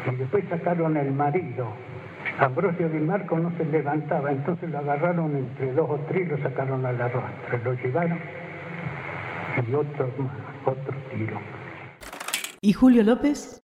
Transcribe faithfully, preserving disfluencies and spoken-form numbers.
Y después sacaron el marido. Ambrosio Di Marco no se levantaba, entonces lo agarraron entre dos o tres y lo sacaron a la rostra. Lo llevaron y otro, otro tiro. ¿Y Julio López?